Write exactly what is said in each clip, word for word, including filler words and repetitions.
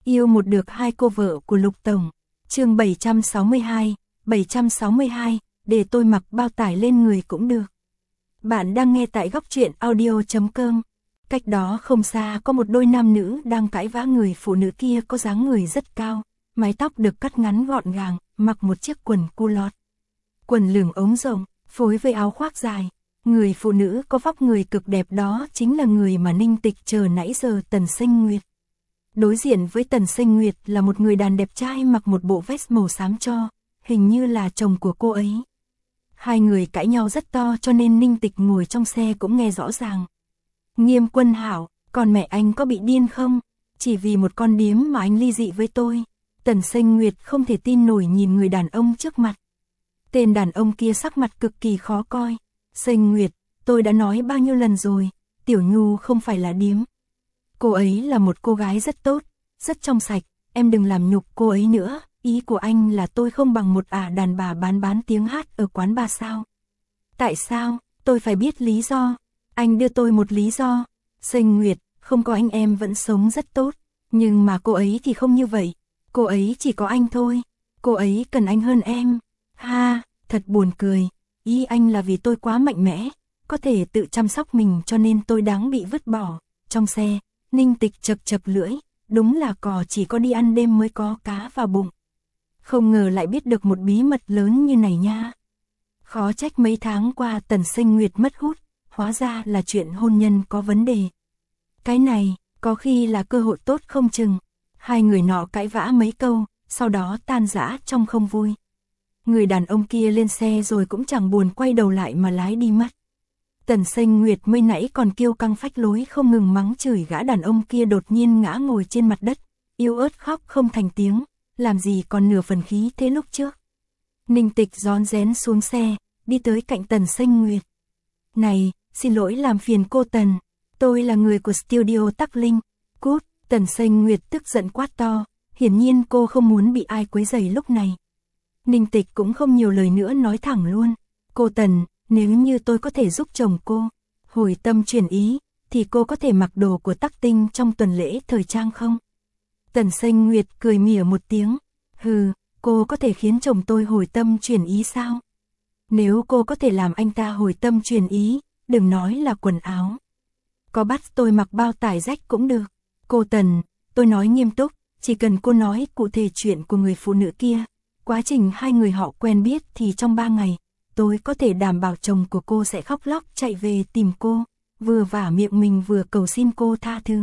Yêu một được hai cô vợ của Lục Tổng. Chương bảy trăm sáu mươi hai, bảy trăm sáu mươi hai, để tôi mặc bao tải lên người cũng được. Bạn đang nghe tại góc truyện audio chấm com. Cách đó không xa có một đôi nam nữ đang cãi vã. Người phụ nữ kia có dáng người rất cao, mái tóc được cắt ngắn gọn gàng, mặc một chiếc quần culotte, quần lửng ống rộng, phối với áo khoác dài. Người phụ nữ có vóc người cực đẹp đó chính là người mà Ninh Tịch chờ nãy giờ, Tần Sinh Nguyệt. Đối diện với Tần Sinh Nguyệt là một người đàn đẹp trai mặc một bộ vest màu xám tro, hình như là chồng của cô ấy. Hai người cãi nhau rất to cho nên Ninh Tịch ngồi trong xe cũng nghe rõ ràng. Nghiêm Quân Hảo, còn mẹ anh có bị điên không? Chỉ vì một con điếm mà anh ly dị với tôi. Tần Sinh Nguyệt không thể tin nổi nhìn người đàn ông trước mặt. Tên đàn ông kia sắc mặt cực kỳ khó coi. Sinh Nguyệt, tôi đã nói bao nhiêu lần rồi, Tiểu Nhu không phải là điếm. Cô ấy là một cô gái rất tốt, rất trong sạch, em đừng làm nhục cô ấy nữa. Ý của anh là tôi không bằng một ả đàn bà bán bán tiếng hát ở quán bar sao? Tại sao? Tôi phải biết lý do. Anh đưa tôi một lý do. Sinh Nguyệt, không có anh em vẫn sống rất tốt, nhưng mà cô ấy thì không như vậy. Cô ấy chỉ có anh thôi. Cô ấy cần anh hơn em. Ha, thật buồn cười. Ý anh là vì tôi quá mạnh mẽ, có thể tự chăm sóc mình cho nên tôi đáng bị vứt bỏ. Trong xe, Ninh Tịch chật chật lưỡi, đúng là cò chỉ có đi ăn đêm mới có cá vào bụng. Không ngờ lại biết được một bí mật lớn như này nha. Khó trách mấy tháng qua Tần Sinh Nguyệt mất hút, hóa ra là chuyện hôn nhân có vấn đề. Cái này, có khi là cơ hội tốt không chừng. Hai người nọ cãi vã mấy câu, sau đó tan rã trong không vui. Người đàn ông kia lên xe rồi cũng chẳng buồn quay đầu lại mà lái đi mất. Tần Sinh Nguyệt mới nãy còn kiêu căng phách lối không ngừng mắng chửi gã đàn ông kia, đột nhiên ngã ngồi trên mặt đất, yếu ớt khóc không thành tiếng, làm gì còn nửa phần khí thế lúc trước. Ninh Tịch rón rén xuống xe, đi tới cạnh Tần Sinh Nguyệt. Này, xin lỗi làm phiền cô Tần, tôi là người của studio Tắc Linh. Cút. Tần Sinh Nguyệt tức giận quát to, hiển nhiên cô không muốn bị ai quấy rầy lúc này. Ninh Tịch cũng không nhiều lời nữa nói thẳng luôn. Cô Tần, nếu như tôi có thể giúp chồng cô hồi tâm chuyển ý, thì cô có thể mặc đồ của Tắc Tinh trong tuần lễ thời trang không? Tần Sinh Nguyệt cười mỉa một tiếng. Hừ, cô có thể khiến chồng tôi hồi tâm chuyển ý sao? Nếu cô có thể làm anh ta hồi tâm chuyển ý, đừng nói là quần áo, có bắt tôi mặc bao tải rách cũng được. Cô Tần, tôi nói nghiêm túc, chỉ cần cô nói cụ thể chuyện của người phụ nữ kia, quá trình hai người họ quen biết thì trong ba ngày, tôi có thể đảm bảo chồng của cô sẽ khóc lóc chạy về tìm cô, vừa vả miệng mình vừa cầu xin cô tha thứ.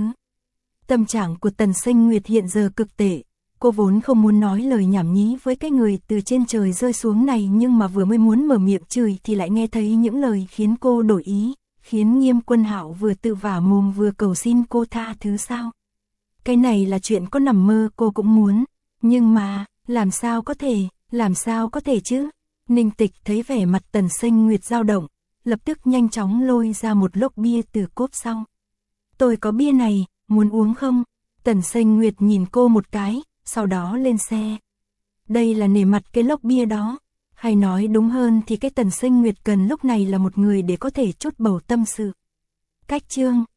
Tâm trạng của Tần Sinh Nguyệt hiện giờ cực tệ, cô vốn không muốn nói lời nhảm nhí với cái người từ trên trời rơi xuống này, nhưng mà vừa mới muốn mở miệng chửi thì lại nghe thấy những lời khiến cô đổi ý, khiến Nghiêm Quân Hạo vừa tự vả mồm vừa cầu xin cô tha thứ sao? Cái này là chuyện có nằm mơ cô cũng muốn, nhưng mà, làm sao có thể, làm sao có thể chứ? Ninh Tịch thấy vẻ mặt Tần Sinh Nguyệt dao động, lập tức nhanh chóng lôi ra một lốc bia từ cốp sau. Tôi có bia này, muốn uống không? Tần Sinh Nguyệt nhìn cô một cái, sau đó lên xe. Đây là nể mặt cái lốc bia đó, hay nói đúng hơn thì cái Tần Sinh Nguyệt cần lúc này là một người để có thể trút bầu tâm sự. Cách chương